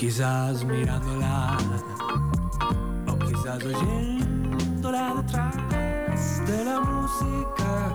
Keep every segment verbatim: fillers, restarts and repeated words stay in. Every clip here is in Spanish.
quizás mirándola, o quizás oyéndola detrás de la música.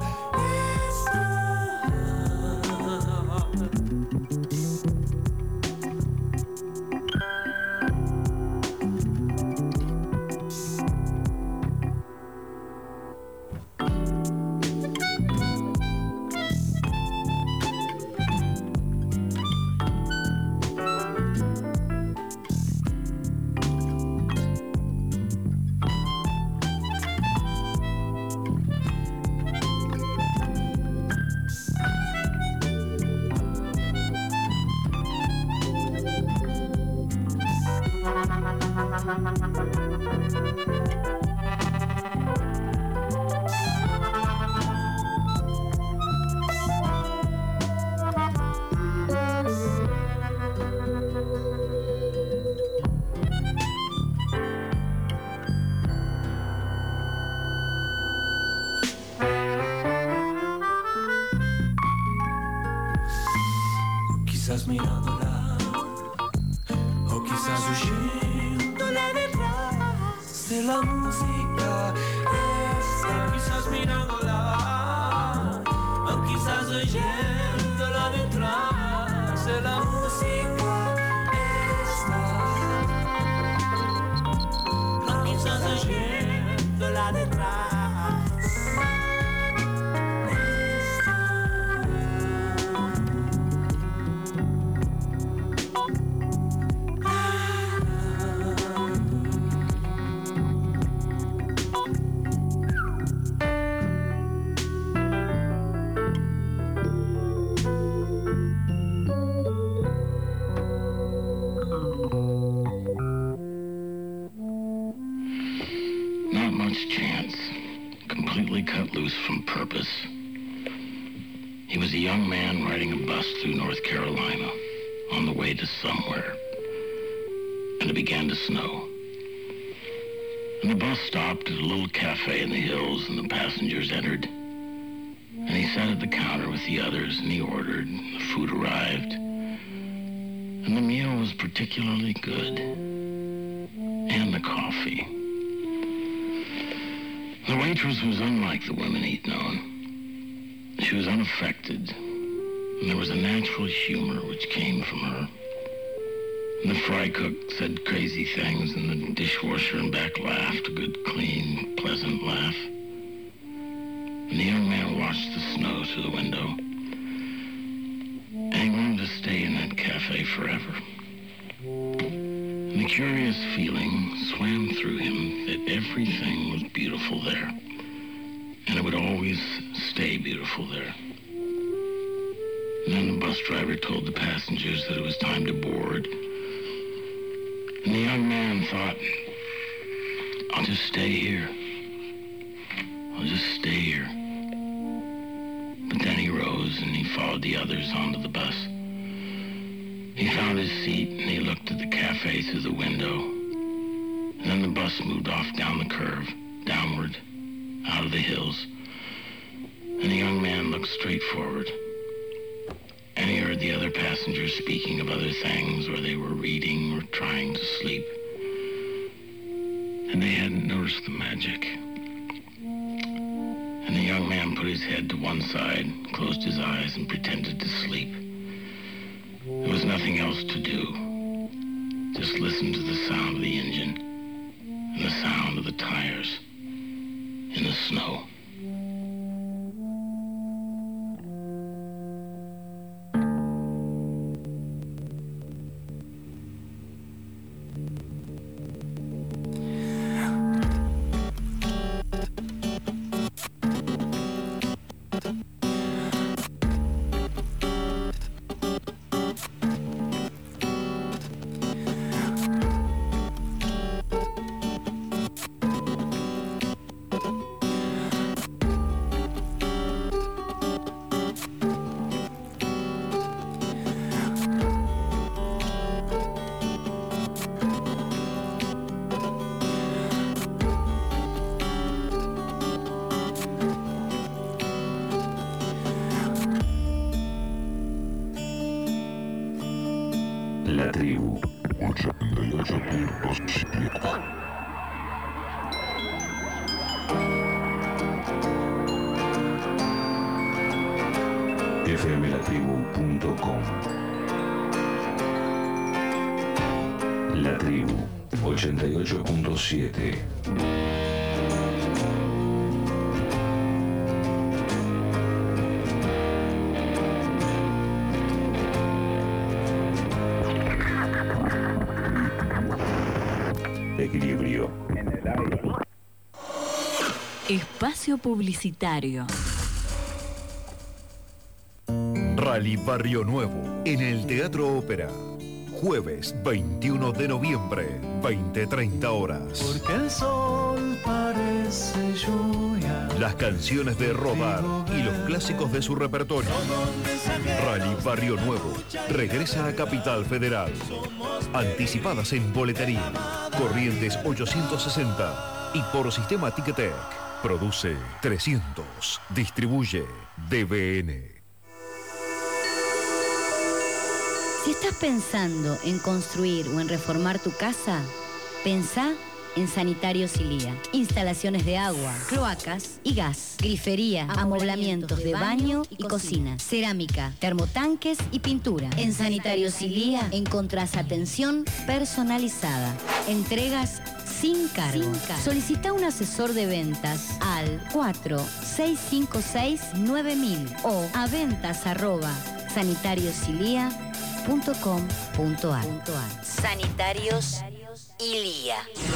Quizás mirándola, o quizás oyéndola detrás de la música. Esta, quizás mirándola, o quizás oyéndola detrás de la música. Esta, o quizás oyéndola detrás. Cut loose from purpose. He was a young man riding a bus through North Carolina on the way to somewhere, and it began to snow. And the bus stopped at a little cafe in the hills, and the passengers entered. And he sat at the counter with the others, and he ordered, and the food arrived. And the meal was particularly good, and the coffee. The waitress was unlike the women he'd known. She was unaffected, and there was a natural humor which came from her. And the fry cook said crazy things, and the dishwasher in back laughed, a good, clean, pleasant laugh. And the young man watched the snow through the window, and he wanted to stay in that cafe forever. And the curious feeling swam through him that everything was beautiful there, and it would always stay beautiful there. And then the bus driver told the passengers that it was time to board. And the young man thought, I'll just stay here. I'll just stay here. But then he rose and he followed the others onto the bus. He found his seat and he looked at the cafe through the window. And then the bus moved off down the curve, downward, out of the hills. And the young man looked straight forward. And he heard the other passengers speaking of other things, or they were reading or trying to sleep. And they hadn't noticed the magic. And the young man put his head to one side, closed his eyes, and pretended to sleep. There was nothing else to do. Just listen to the sound of the engine and the sound of the tires in the snow. La tribu, ochenta y ocho punto siete. f m la tribu punto com. La Tribu ochenta y ocho punto siete. Equilibrio en el aire. Espacio publicitario. Rally Barrio Nuevo en el Teatro Ópera. Jueves veintiuno de noviembre, veinte treinta horas. Porque el sol parece lluvia. Las canciones de Rodar y los clásicos de su repertorio. Rally Barrio Nuevo regresa a Capital Federal. Anticipadas en boletería. Corrientes ochocientos sesenta y por sistema Ticketek. Produce trescientos. Distribuye D B N. Si estás pensando en construir o en reformar tu casa, pensá en Sanitarios Ilía. Instalaciones de agua, cloacas y gas, grifería, amoblamientos de baño y cocina, cerámica, termotanques y pintura. En Sanitarios Ilía encontrás atención personalizada, entregas sin cargo. Sin cargo. Solicita un asesor de ventas al cuatro seis cinco seis nueve mil o a ventas arroba sanitariosilia punto com punto ar. Sanitarios Ilía.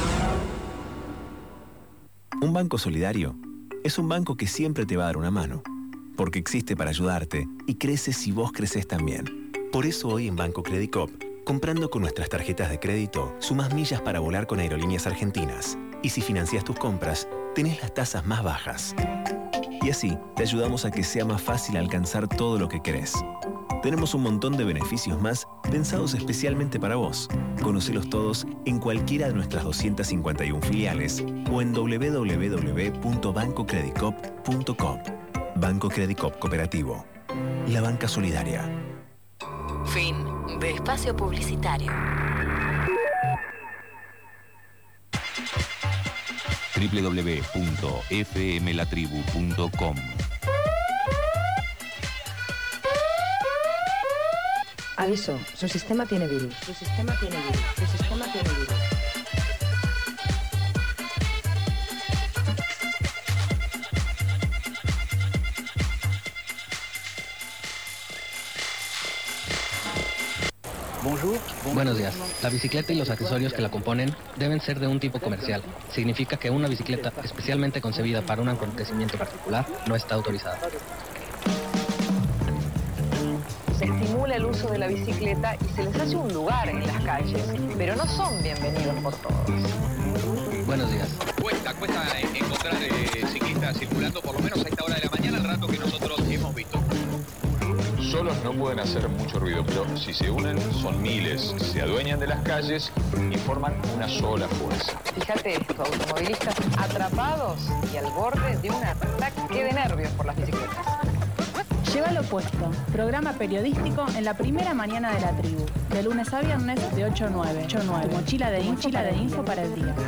Un banco solidario es un banco que siempre te va a dar una mano, porque existe para ayudarte y crece si vos creces también. Por eso hoy en Banco Credicop, comprando con nuestras tarjetas de crédito, sumás millas para volar con Aerolíneas Argentinas. Y si financias tus compras, tenés las tasas más bajas. Y así, te ayudamos a que sea más fácil alcanzar todo lo que querés. Tenemos un montón de beneficios más pensados especialmente para vos. Conocelos todos en cualquiera de nuestras doscientas cincuenta y una filiales o en doble u doble u doble u punto banco credicop punto com. Banco Credicop Cooperativo. La banca solidaria. Fin de espacio publicitario. doble u doble u doble u punto f m la tribu punto com. Aviso, su sistema tiene virus. Su sistema tiene virus. Su sistema tiene virus. Buenos días. La bicicleta y los accesorios que la componen deben ser de un tipo comercial. Significa que una bicicleta especialmente concebida para un acontecimiento particular no está autorizada. Se estimula el uso de la bicicleta y se les hace un lugar en las calles, pero no son bienvenidos por todos. Buenos días. Cuesta, cuesta encontrar eh, ciclistas circulando por lo menos a esta hora de la mañana, el rato que nosotros hemos visto. Solos no pueden hacer mucho ruido, pero si se unen son miles, se adueñan de las calles y forman una sola fuerza. Fíjate esto, automovilistas atrapados y al borde de un ataque de nervios por las bicicletas. Lleva lo puesto, programa periodístico en la primera mañana de la tribu, de lunes a viernes de ocho a nueve. ocho a nueve. Mochila de info, mochila de info para el día.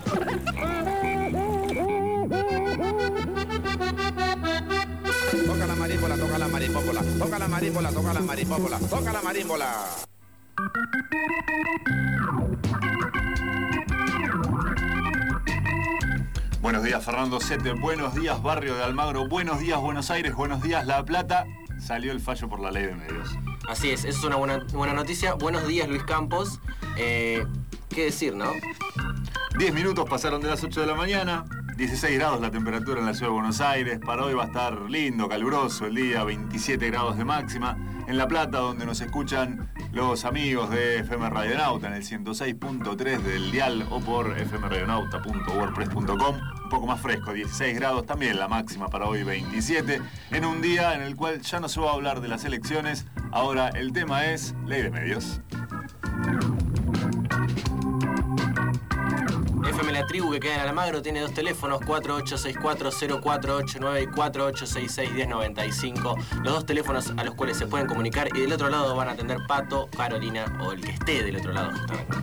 Toca la marímbola, toca la marímbola, toca la marímbola, toca la marímbola, toca la marímbola. Buenos días, Fernando Sete. Buenos días, Barrio de Almagro. Buenos días, Buenos Aires. Buenos días, La Plata. Salió el fallo por la ley de medios. Así es, eso es una buena, buena noticia. Buenos días, Luis Campos. Eh, ¿Qué decir, no? Diez minutos pasaron de las ocho de la mañana. dieciséis grados la temperatura en la ciudad de Buenos Aires. Para hoy va a estar lindo, caluroso el día, veintisiete grados de máxima. En La Plata, donde nos escuchan los amigos de F M Radionauta en el ciento seis punto tres del dial o por f m radionauta punto wordpress punto com. Un poco más fresco, dieciséis grados también, la máxima para hoy veintisiete. En un día en el cual ya no se va a hablar de las elecciones. Ahora el tema es ley de medios. F M La Tribu, que queda en Almagro, tiene dos teléfonos, cuatro ocho seis cuatro cero cuatro ocho nueve y cuatro ocho seis seis uno cero nueve cinco. Los dos teléfonos a los cuales se pueden comunicar, y del otro lado van a atender Pato, Carolina o el que esté del otro lado justamente.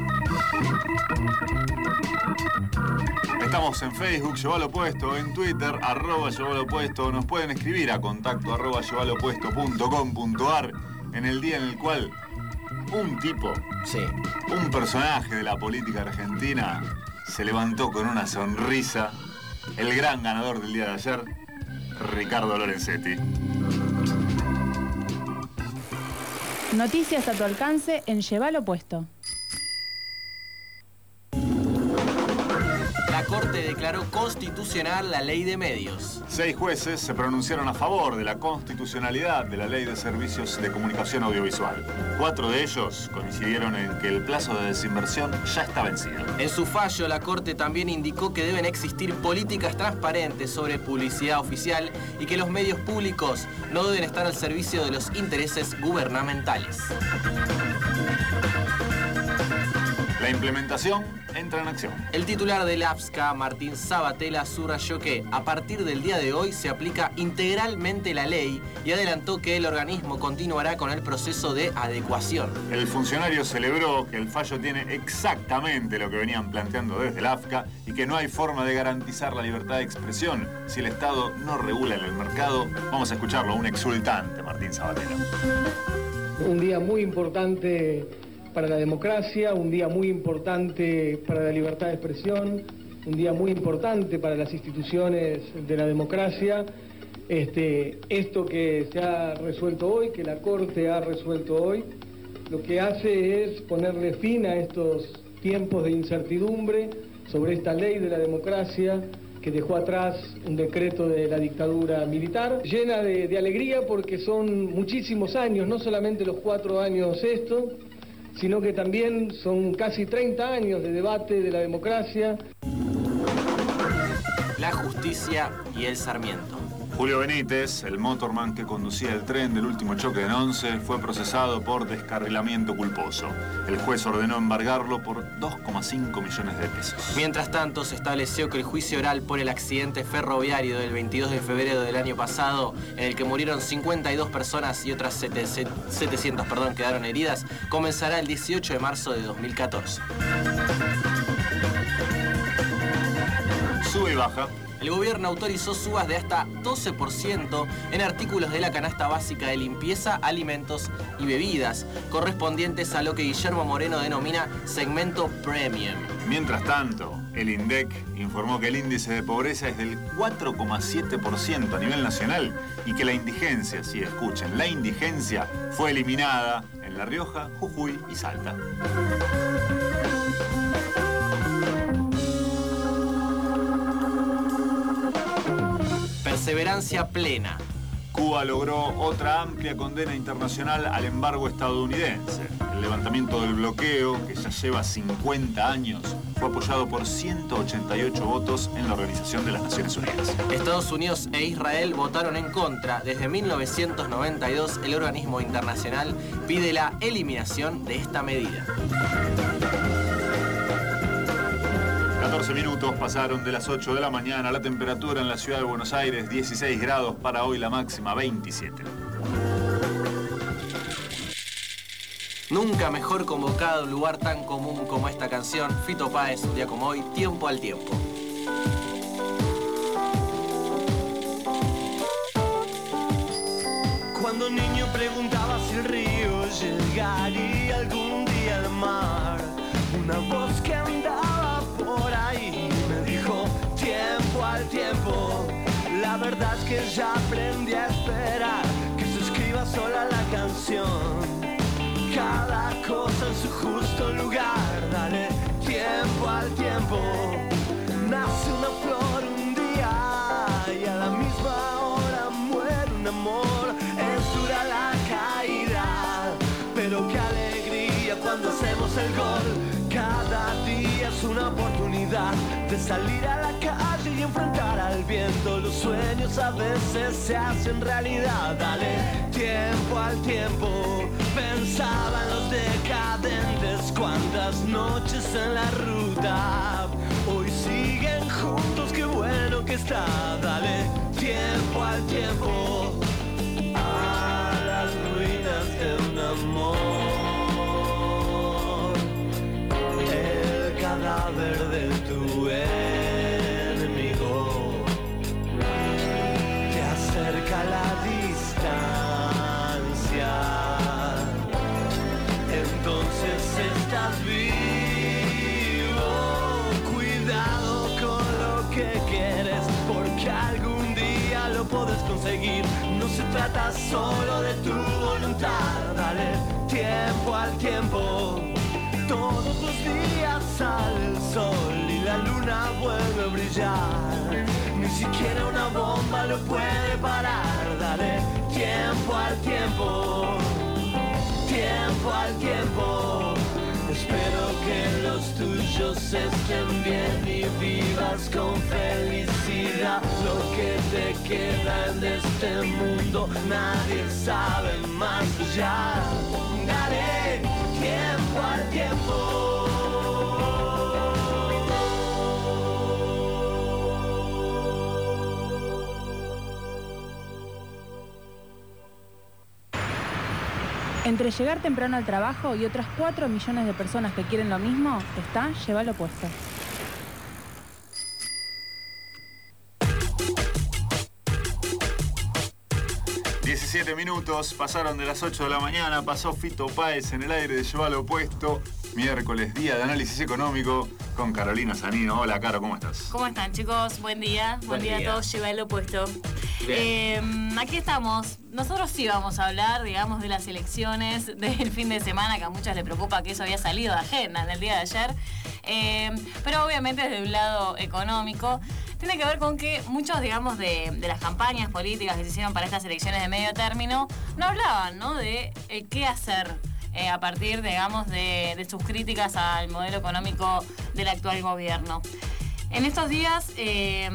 Estamos en Facebook, Llévalo Puesto, en Twitter, arroba Llévalo Puesto. Nos pueden escribir a contacto arroba llevalopuesto punto com punto ar en el día en el cual un tipo, sí, un personaje de la política argentina se levantó con una sonrisa. El gran ganador del día de ayer, Ricardo Lorenzetti. Noticias a tu alcance en Llévalo Puesto. La Corte declaró constitucional la ley de medios. Seis jueces se pronunciaron a favor de la constitucionalidad de la Ley de Servicios de Comunicación Audiovisual. Cuatro de ellos coincidieron en que el plazo de desinversión ya está vencido. En su fallo, la Corte también indicó que deben existir políticas transparentes sobre publicidad oficial y que los medios públicos no deben estar al servicio de los intereses gubernamentales. La implementación entra en acción. El titular del APSCA, Martín Sabatella, subrayó que a partir del día de hoy se aplica integralmente la ley y adelantó que el organismo continuará con el proceso de adecuación. El funcionario celebró que el fallo tiene exactamente lo que venían planteando desde el APSCA y que no hay forma de garantizar la libertad de expresión si el Estado no regula en el mercado. Vamos a escucharlo, un exultante Martín Sabatella. Un día muy importante para la democracia, un día muy importante para la libertad de expresión, un día muy importante para las instituciones de la democracia. Este, esto que se ha resuelto hoy, que la Corte ha resuelto hoy, lo que hace es ponerle fin a estos tiempos de incertidumbre sobre esta ley de la democracia que dejó atrás un decreto de la dictadura militar, llena de, de alegría porque son muchísimos años, no solamente los cuatro años esto, sino que también son casi treinta años de debate de la democracia. La justicia y el Sarmiento. Julio Benítez, el motorman que conducía el tren del último choque en Once, fue procesado por descarrilamiento culposo. El juez ordenó embargarlo por dos coma cinco millones de pesos. Mientras tanto, se estableció que el juicio oral por el accidente ferroviario del veintidós de febrero del año pasado, en el que murieron cincuenta y dos personas y otras setecientas perdón, quedaron heridas, comenzará el dieciocho de marzo de dos mil catorce. Sube y baja. El gobierno autorizó subas de hasta doce por ciento en artículos de la canasta básica de limpieza, alimentos y bebidas, correspondientes a lo que Guillermo Moreno denomina segmento premium. Mientras tanto, el INDEC informó que el índice de pobreza es del cuatro coma siete por ciento a nivel nacional y que la indigencia, sí, escuchen, la indigencia fue eliminada en La Rioja, Jujuy y Salta. Perseverancia plena. Cuba logró otra amplia condena internacional al embargo estadounidense. El levantamiento del bloqueo, que ya lleva cincuenta años, fue apoyado por ciento ochenta y ocho votos en la Organización de las Naciones Unidas. Estados Unidos e Israel votaron en contra. Desde mil novecientos noventa y dos, el organismo internacional pide la eliminación de esta medida. catorce minutos pasaron de las ocho de la mañana. La temperatura en la ciudad de Buenos Aires, dieciséis grados, para hoy la máxima veintisiete. Nunca mejor convocado a un lugar tan común como esta canción. Fito Páez, un día como hoy, Tiempo al Tiempo. Cuando niño preguntaba si el río llegaría algún día al mar, una voz que andaba por ahí me dijo tiempo al tiempo. La verdad es que ya aprendí a esperar que se escriba sola la canción. Cada cosa en su justo lugar, dale tiempo al tiempo. Nace una flor un día y a la misma hora muere un amor. Es dura la caída, pero qué alegría cuando hacemos el gol. Cada día es una oportunidad de salir a la calle y enfrentar al viento. Los sueños a veces se hacen realidad. Dale tiempo al tiempo. Pensaban los decadentes cuántas noches en la ruta. Hoy sí que está. Dale tiempo al tiempo, a las ruinas de un amor. El cadáver de tu enemigo te acerca a la distancia. Entonces estás vivo. Cuidado con lo que quieres, porque algún día lo podés conseguir. No se trata solo de tu voluntad. Dale tiempo al tiempo. Todos los días sale el sol y la luna vuelve a brillar. Ni siquiera una bomba lo puede parar. Dale tiempo al tiempo. Tiempo al tiempo. Espero que los tuyos estén bien y vivas con felicidad. Lo que te queda en este mundo nadie sabe más allá. Dale tiempo al tiempo. Entre llegar temprano al trabajo y otras cuatro millones de personas que quieren lo mismo, está Llévalo Puesto. diecisiete minutos, pasaron de las ocho de la mañana, pasó Fito Páez en el aire de Llévalo Puesto, miércoles, día de análisis económico, con Carolina Zanino. Hola, Caro, ¿cómo estás? ¿Cómo están, chicos? Buen día. Buen, Buen día, día a todos, Llévalo Puesto. Eh, aquí estamos. Nosotros sí vamos a hablar, digamos, de las elecciones del fin de semana, que a muchos les preocupa que eso había salido de agenda en el día de ayer. Eh, pero obviamente desde un lado económico. Tiene que ver con que muchos, digamos, de, de las campañas políticas que se hicieron para estas elecciones de medio término no hablaban, ¿no?, de eh, qué hacer eh, a partir, digamos, de, de sus críticas al modelo económico del actual gobierno. En estos días, eh,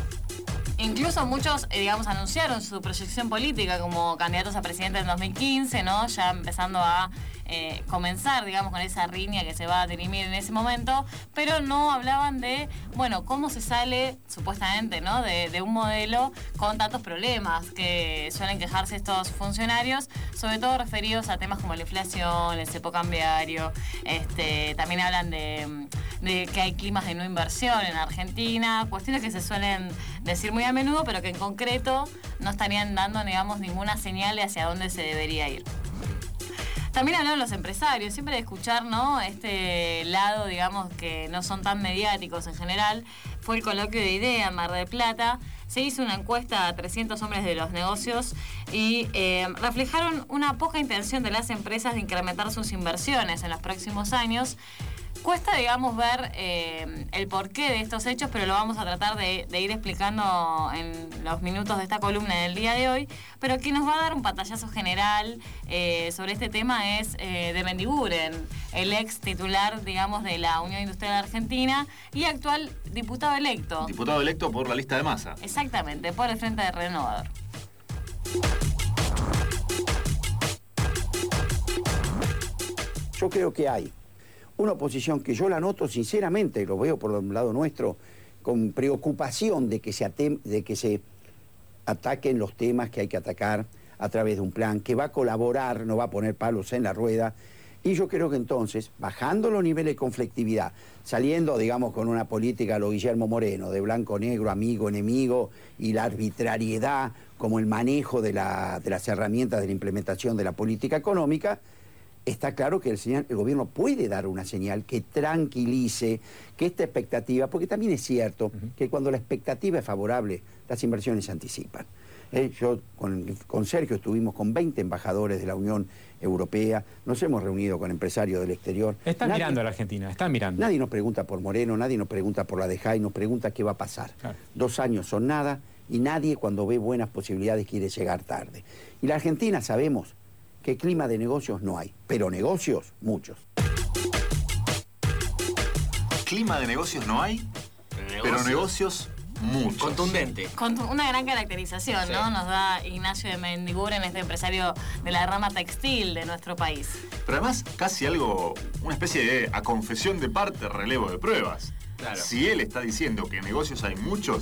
incluso muchos, eh, digamos, anunciaron su proyección política como candidatos a presidente en dos mil quince, ¿no?, ya empezando a Eh, comenzar, digamos, con esa riña que se va a dirimir en ese momento, pero no hablaban de, bueno, cómo se sale, supuestamente, ¿no?, de, de un modelo con tantos problemas que suelen quejarse estos funcionarios, sobre todo referidos a temas como la inflación, el cepo cambiario. Este, también hablan de, de que hay climas de no inversión en Argentina, cuestiones que se suelen decir muy a menudo, pero que en concreto no estarían dando, digamos, ninguna señal de hacia dónde se debería ir. También hablaron los empresarios, siempre de escuchar, ¿no?, este lado, digamos, que no son tan mediáticos en general. Fue el coloquio de IDEA en Mar del Plata. Se hizo una encuesta a trescientos hombres de los negocios y eh, reflejaron una poca intención de las empresas de incrementar sus inversiones en los próximos años. Cuesta, digamos, ver eh, el porqué de estos hechos, pero lo vamos a tratar de, de ir explicando en los minutos de esta columna del día de hoy. Pero quien nos va a dar un pantallazo general eh, sobre este tema es eh, de Mendiguren, el ex titular, digamos, de la Unión Industrial Argentina y actual diputado electo. Diputado electo por la lista de Massa. Exactamente, por el Frente de Renovador. Yo creo que hay una oposición que yo la noto sinceramente, lo veo por el lado nuestro, con preocupación de que se, atem de que se ataquen los temas que hay que atacar a través de un plan, que va a colaborar, no va a poner palos en la rueda. Y yo creo que entonces, bajando los niveles de conflictividad, saliendo, digamos, con una política a lo Guillermo Moreno, de blanco-negro, amigo, enemigo, y la arbitrariedad como el manejo de, la, de las herramientas de la implementación de la política económica, está claro que el, señal, el gobierno puede dar una señal que tranquilice, que esta expectativa, porque también es cierto uh-huh. que cuando la expectativa es favorable, las inversiones se anticipan. Eh, yo con, con Sergio estuvimos con veinte embajadores de la Unión Europea, nos hemos reunido con empresarios del exterior. Están nadie, mirando a la Argentina, están mirando. Nadie nos pregunta por Moreno, nadie nos pregunta por la de Jai, nos pregunta qué va a pasar. Claro. Dos años son nada y nadie cuando ve buenas posibilidades quiere llegar tarde. Y la Argentina sabemos que clima de negocios no hay, pero negocios, muchos. Clima de negocios no hay, negocios. pero negocios, muchos. Contundente. Con una gran caracterización, sí. ¿no? Nos da Ignacio de Mendiguren, este empresario de la rama textil de nuestro país. Pero además, casi algo, una especie de a confesión de parte, relevo de pruebas. Claro. Si él está diciendo que negocios hay muchos,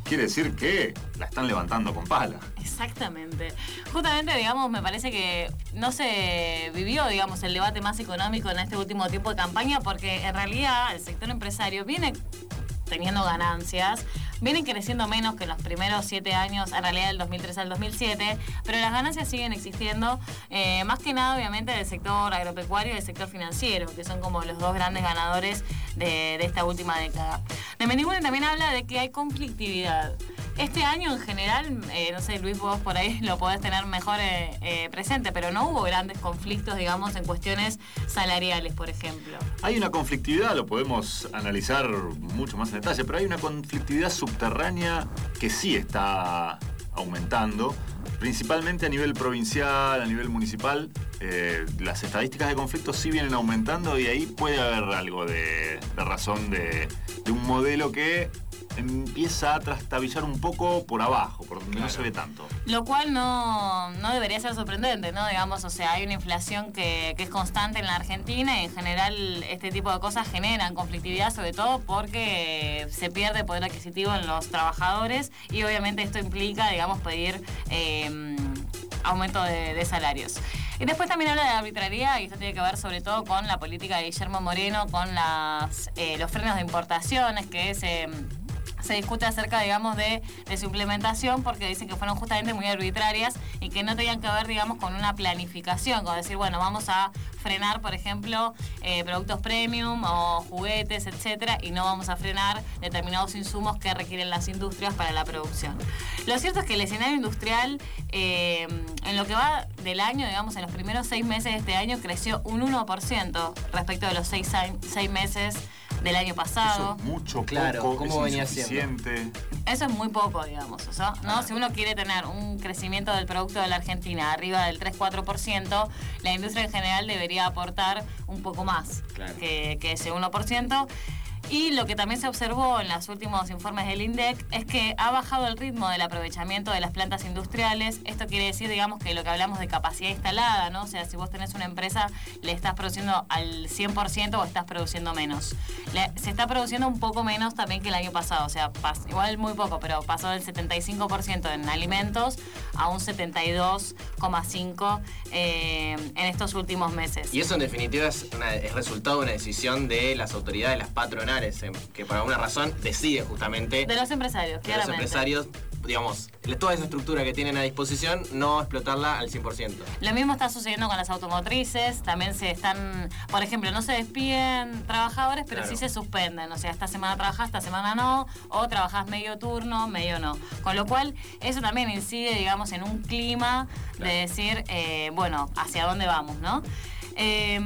quiere decir que la están levantando con pala. Exactamente. Justamente, digamos, me parece que no se vivió, digamos, el debate más económico en este último tiempo de campaña, porque en realidad el sector empresario viene teniendo ganancias, vienen creciendo menos que en los primeros siete años, en realidad del dos mil tres al dos mil siete, pero las ganancias siguen existiendo, eh, más que nada obviamente del sector agropecuario y del sector financiero, que son como los dos grandes ganadores de, de esta última década. De Mendiguren también habla de que hay conflictividad. Este año en general, eh, no sé, Luis, vos por ahí lo podés tener mejor eh, eh, presente, pero no hubo grandes conflictos, digamos, en cuestiones salariales, por ejemplo. Hay una conflictividad, lo podemos analizar mucho más en detalle, pero hay una conflictividad subterránea que sí está aumentando, principalmente a nivel provincial, a nivel municipal. Eh, las estadísticas de conflictos sí vienen aumentando y ahí puede haber algo de, de razón de, de un modelo que empieza a trastabillar un poco por abajo, por donde claro. no se ve tanto. Lo cual no, no debería ser sorprendente, ¿no? Digamos, o sea, hay una inflación que, que es constante en la Argentina y en general este tipo de cosas generan conflictividad, sobre todo porque se pierde poder adquisitivo en los trabajadores y obviamente esto implica, digamos, pedir eh, aumento de, de salarios. Y después también habla de arbitrariedad, y esto tiene que ver sobre todo con la política de Guillermo Moreno, con las, eh, los frenos de importaciones, que se... Eh, se discute acerca, digamos, de, de su implementación, porque dicen que fueron justamente muy arbitrarias y que no tenían que ver, digamos, con una planificación, con decir, bueno, vamos a frenar, por ejemplo, eh, productos premium o juguetes, etcétera, y no vamos a frenar determinados insumos que requieren las industrias para la producción. Lo cierto es que el escenario industrial, eh, en lo que va del año, digamos, en los primeros seis meses de este año, creció un uno por ciento respecto de los seis, seis meses del año pasado. Eso es mucho, claro, poco, ¿cómo es venía insuficiente. Eso es muy poco, digamos. O sea, ¿no? Ah. Si uno quiere tener un crecimiento del producto de la Argentina arriba del tres a cuatro por ciento, la industria en general debería aportar un poco más claro. que, que ese uno por ciento. Y lo que también se observó en los últimos informes del INDEC es que ha bajado el ritmo del aprovechamiento de las plantas industriales. Esto quiere decir, digamos, que lo que hablamos de capacidad instalada, ¿no? O sea, si vos tenés una empresa, ¿le estás produciendo al cien por ciento o estás produciendo menos? Le, se está produciendo un poco menos también que el año pasado. O sea, pas, igual muy poco, pero pasó del setenta y cinco por ciento en alimentos a un setenta y dos coma cinco por ciento eh, en estos últimos meses. Y eso, en definitiva, es, una, es resultado de una decisión de las autoridades, las patronales, que por alguna razón decide justamente de los empresarios, de claramente. los empresarios, digamos, toda esa estructura que tienen a disposición, no explotarla al cien por ciento. Lo mismo está sucediendo con las automotrices, también se están, por ejemplo, no se despiden trabajadores, pero claro. sí se suspenden, o sea, esta semana trabajás, esta semana no, o trabajás medio turno, medio no. Con lo cual, eso también incide, digamos, en un clima claro. de decir, eh, bueno, hacia dónde vamos, ¿no? Eh,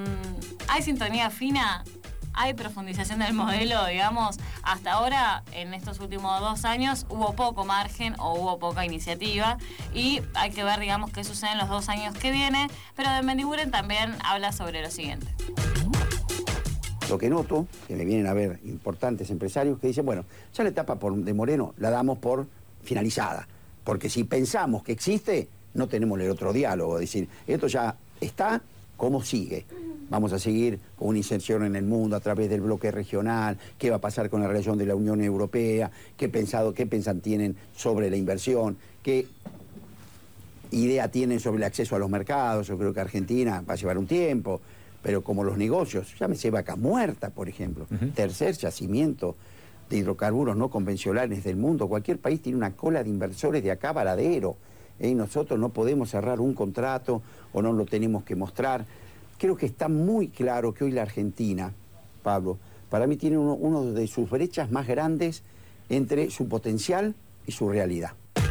¿Hay sintonía fina? Hay profundización del modelo, digamos. Hasta ahora, en estos últimos dos años, hubo poco margen o hubo poca iniciativa y hay que ver, digamos, qué sucede en los dos años que viene, pero de Mendiguren también habla sobre lo siguiente. Lo que noto, que me vienen a ver importantes empresarios que dicen, bueno, ya la etapa por, de Moreno la damos por finalizada, porque si pensamos que existe, no tenemos el otro diálogo, es decir, esto ya está, ¿cómo sigue? Vamos a seguir con una inserción en el mundo a través del bloque regional, qué va a pasar con la relación de la Unión Europea, qué pensado, qué pensan tienen sobre la inversión, qué idea tienen sobre el acceso a los mercados. Yo creo que Argentina va a llevar un tiempo, pero como los negocios, llámese Vaca Muerta, por ejemplo, uh-huh. tercer yacimiento de hidrocarburos no convencionales del mundo, cualquier país tiene una cola de inversores de acá a Varadero, ¿eh? Y nosotros no podemos cerrar un contrato o no lo tenemos que mostrar. Creo que está muy claro que hoy la Argentina, Pablo, para mí tiene uno, uno de sus brechas más grandes entre su potencial y su realidad.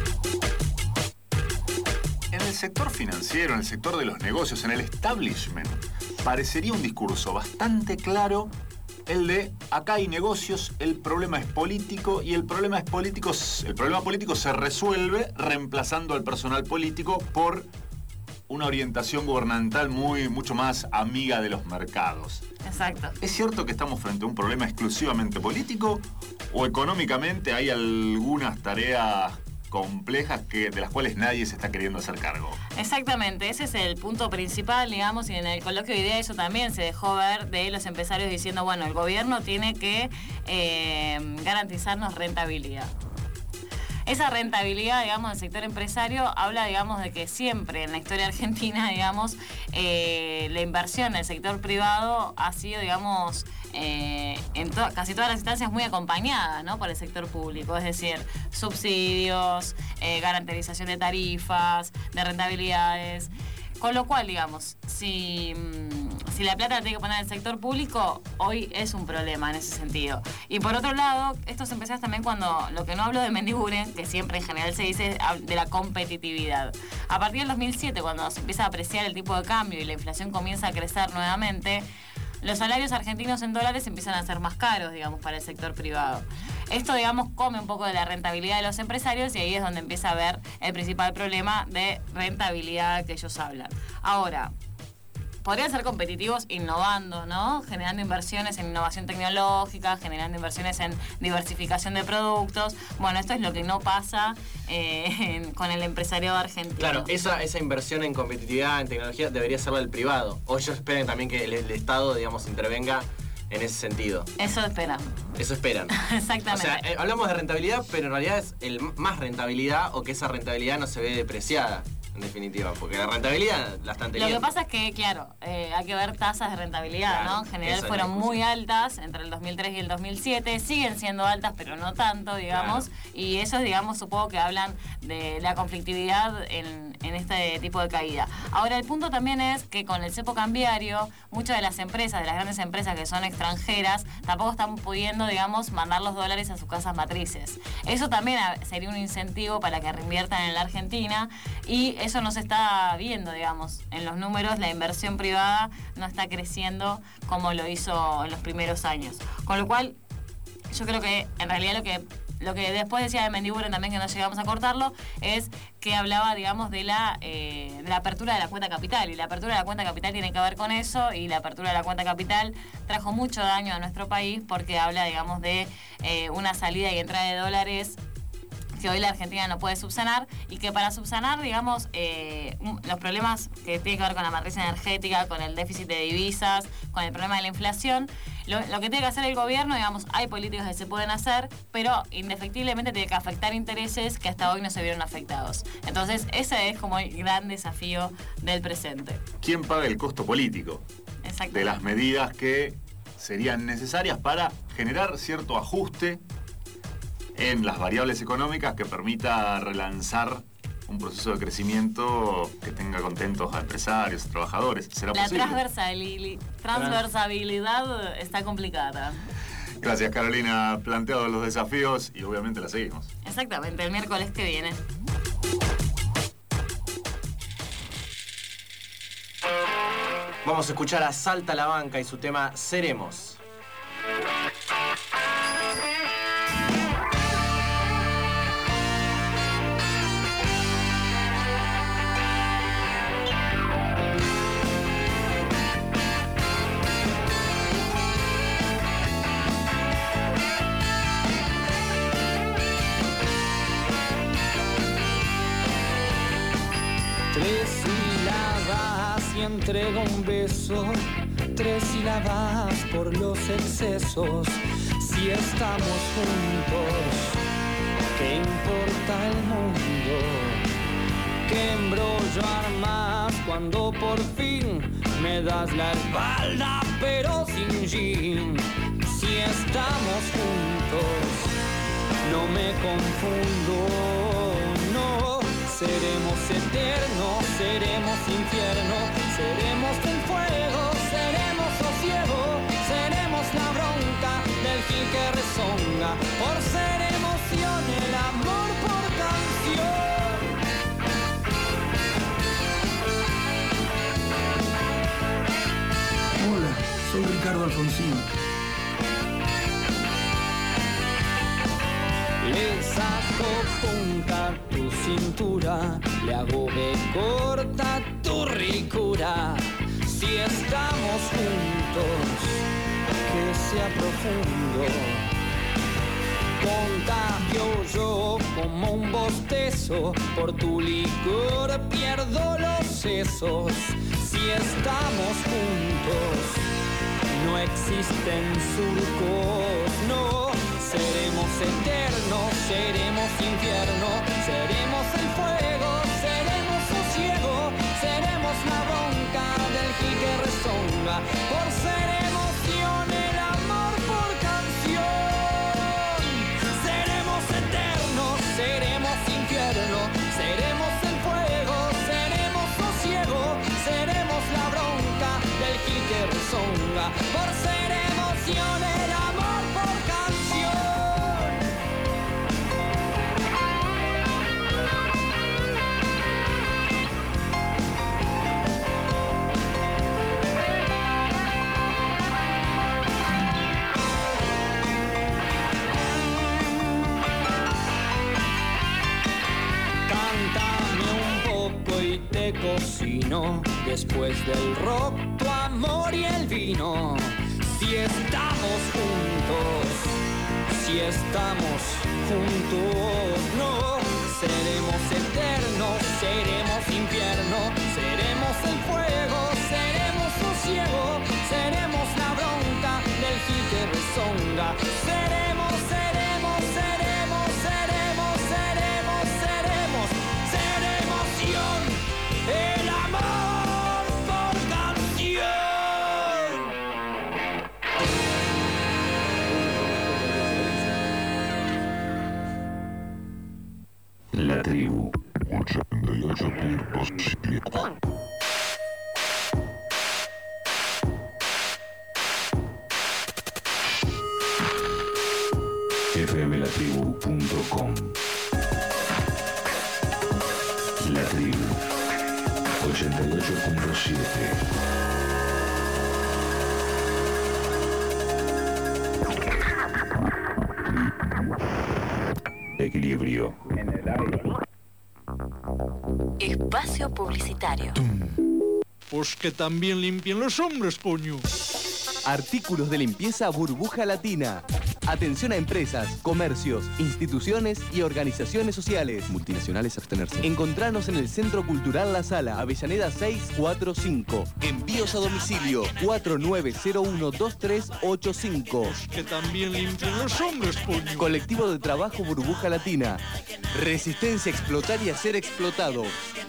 En el sector financiero, en el sector de los negocios, en el establishment, parecería un discurso bastante claro el de acá hay negocios, el problema es político y el problema es político, el problema político se resuelve reemplazando al personal político por una orientación gubernamental muy, mucho más amiga de los mercados. Exacto. ¿Es cierto que estamos frente a un problema exclusivamente político o económicamente hay algunas tareas complejas que, de las cuales nadie se está queriendo hacer cargo? Exactamente, ese es el punto principal, digamos, y en el coloquio de idea eso también se dejó ver de los empresarios diciendo, bueno, el gobierno tiene que eh, garantizarnos rentabilidad. esa rentabilidad, digamos, del sector empresario habla, digamos, de que siempre en la historia argentina, digamos, eh, la inversión del sector privado ha sido, digamos, eh, en to- casi todas las instancias muy acompañadas, ¿no?, por el sector público, es decir, subsidios, eh, garantización de tarifas, de rentabilidades. Con lo cual, digamos, si, si la plata la tiene que poner el sector público, hoy es un problema en ese sentido. Y por otro lado, estos empresarios también, cuando lo que no hablo de Mendiguren, que siempre en general se dice de la competitividad. A partir del dos mil siete, cuando se empieza a apreciar el tipo de cambio y la inflación comienza a crecer nuevamente, los salarios argentinos en dólares empiezan a ser más caros, digamos, para el sector privado. Esto, digamos, come un poco de la rentabilidad de los empresarios y ahí es donde empieza a ver el principal problema de rentabilidad que ellos hablan. Ahora, podrían ser competitivos innovando, ¿no? Generando inversiones en innovación tecnológica, generando inversiones en diversificación de productos. Bueno, esto es lo que no pasa eh, en, con el empresariado argentino. Claro, esa, esa inversión en competitividad, en tecnología, debería ser del privado. O ellos esperan también que el, el Estado, digamos, intervenga en ese sentido. Eso esperan. Eso esperan. Exactamente. O sea, eh, hablamos de rentabilidad, pero en realidad es el más rentabilidad, o que esa rentabilidad no se ve depreciada, en definitiva, porque la rentabilidad la están teniendo. Lo que pasa es que, claro, eh, hay que ver tasas de rentabilidad, Claro, ¿no? En general esa es fueron la muy altas entre el dos mil tres y el dos mil siete, siguen siendo altas, pero no tanto, digamos, y eso, digamos, supongo que hablan de la conflictividad en, en este tipo de caída. Ahora, el punto también es que con el cepo cambiario, muchas de las empresas, de las grandes empresas que son extranjeras, tampoco están pudiendo, digamos, mandar los dólares a sus casas matrices. Eso también sería un incentivo para que reinviertan en la Argentina, y eso no se está viendo, digamos, en los números. La inversión privada no está creciendo como lo hizo en los primeros años. Con lo cual, yo creo que en realidad lo que lo que después decía de Mendiguren también, que no llegamos a cortarlo, es que hablaba, digamos, de la, eh, de la apertura de la cuenta capital. Y la apertura de la cuenta capital tiene que ver con eso, y la apertura de la cuenta capital trajo mucho daño a nuestro país porque habla, digamos, de eh, una salida y entrada de dólares que hoy la Argentina no puede subsanar, y que para subsanar, digamos, eh, los problemas que tienen que ver con la matriz energética, con el déficit de divisas, con el problema de la inflación, lo, lo que tiene que hacer el gobierno, digamos, hay políticas que se pueden hacer, pero indefectiblemente tiene que afectar intereses que hasta hoy no se vieron afectados. Entonces, ese es como el gran desafío del presente. ¿Quién paga el costo político de las medidas que serían necesarias para generar cierto ajuste en las variables económicas que permita relanzar un proceso de crecimiento que tenga contentos a empresarios, a trabajadores? ¿Será La posible? transversali- transversabilidad está complicada. Gracias, Carolina. Planteados los desafíos y obviamente la seguimos. Exactamente, el miércoles que viene. Vamos a escuchar a Salta la Banca y su tema Seremos. Tres sílabas y entrego un beso, tres sílabas por los excesos. Si estamos juntos, ¿qué importa el mundo? ¿Qué embrollo armas cuando por fin me das la espalda pero sin jean? Si estamos juntos, no me confundo, no. Seremos eternos, seremos infierno, seremos del fuego, seremos sosiego, seremos la bronca del gil que rezonga, por ser emoción, el amor por canción. Hola, soy Ricardo Alfonsín. Le saco punta a tu cintura, le hago de corta tu ricura. Si estamos juntos, que sea profundo. Contagio yo como un bostezo, por tu licor pierdo los sesos. Si estamos juntos, no existen surcos, no. Seremos eternos, seremos infierno, seremos el fuego, seremos sosiego, seremos la bronca del gil que rezonga, por ser emoción el amor por canción. Seremos eternos, seremos infierno, seremos el fuego, seremos sosiego, seremos la bronca del gil que rezonga, por ser emoción el amor por canción. Te cocino después del rock, tu amor y el vino. Si estamos juntos, si estamos juntos, no. Seremos eternos, seremos infierno, seremos el fuego, seremos sosiego, seremos la bronca del gil que rezonga. Seremos, seremos, seremos, seremos, seremos, seremos, seremos emoción. El amor por canción. La tribu ochenta y ocho punto siete. f m la tribu punto com. La tribu ochenta y ocho punto siete. Equilibrio. Espacio publicitario. Pues que también limpien los hombres, coño. Artículos de limpieza Burbuja Latina. Atención a empresas, comercios, instituciones y organizaciones sociales. Multinacionales abstenerse. Encontranos en el Centro Cultural La Sala, Avellaneda seiscientos cuarenta y cinco. Envíos a domicilio cuatro nueve cero uno dos tres ocho cinco. Que también limpien los hombres, coño. Colectivo de Trabajo Burbuja Latina. Resistencia a explotar y a ser explotado.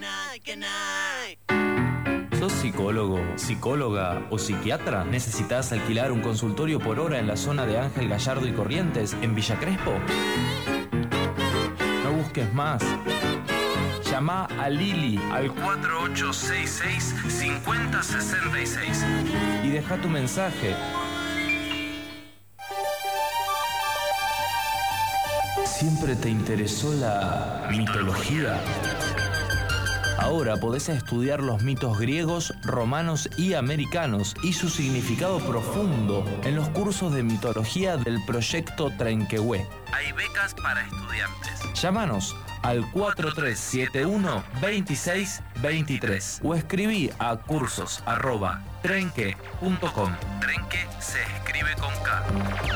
¿Sos psicólogo, psicóloga o psiquiatra? ¿Necesitas alquilar un consultorio por hora en la zona de Ángel Gallardo y Corrientes, en Villa Crespo? No busques más. Llama a Lili al cuatro ocho seis seis, cinco cero seis seis y deja tu mensaje. ¿Siempre te interesó la mitología? Ahora podés estudiar los mitos griegos, romanos y americanos y su significado profundo en los cursos de mitología del proyecto Trenquehue. Hay becas para estudiantes. Llámanos al cuatro tres siete uno, dos seis dos tres o escribí a cursos arroba trenque punto com. Trenque se escribe con K.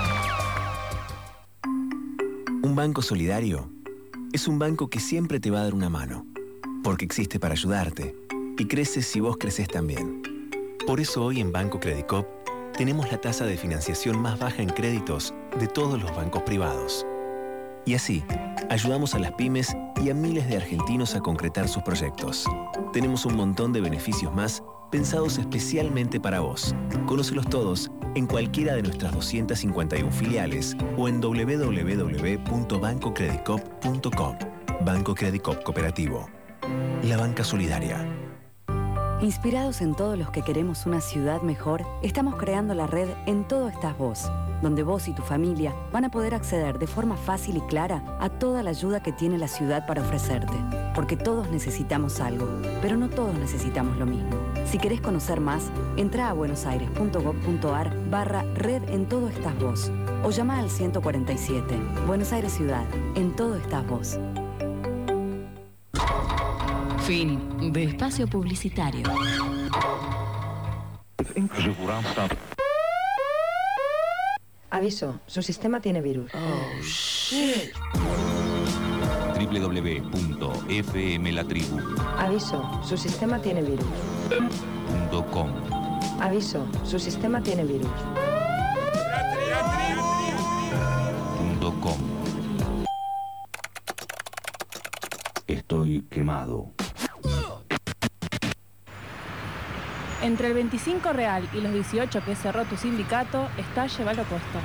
Un banco solidario es un banco que siempre te va a dar una mano. Porque existe para ayudarte y crece si vos creces también. Por eso hoy en Banco Credicop tenemos la tasa de financiación más baja en créditos de todos los bancos privados. Y así, ayudamos a las pymes y a miles de argentinos a concretar sus proyectos. Tenemos un montón de beneficios más pensados especialmente para vos. Conócelos todos en cualquiera de nuestras doscientas cincuenta y una filiales o en doble u doble u doble u punto banco credicop punto com. Banco Credicop Cooperativo. La banca solidaria. Inspirados en todos los que queremos una ciudad mejor, estamos creando la red En Todo Estás Vos, donde vos y tu familia van a poder acceder de forma fácil y clara a toda la ayuda que tiene la ciudad para ofrecerte. Porque todos necesitamos algo, pero no todos necesitamos lo mismo. Si querés conocer más, entra a buenosaires punto gov punto ar barra red En Todo Estás Vos o llama al ciento cuarenta y siete. Buenos Aires Ciudad, En Todo Estás Vos. Fin de espacio publicitario. Aviso, su sistema tiene virus. Oh, shit. w w w punto f m la tribu Aviso, su sistema tiene virus. punto com. Aviso, su sistema tiene virus. Estoy quemado. Entre el veinticinco real y los dieciocho que cerró tu sindicato está Llévalo Puesto.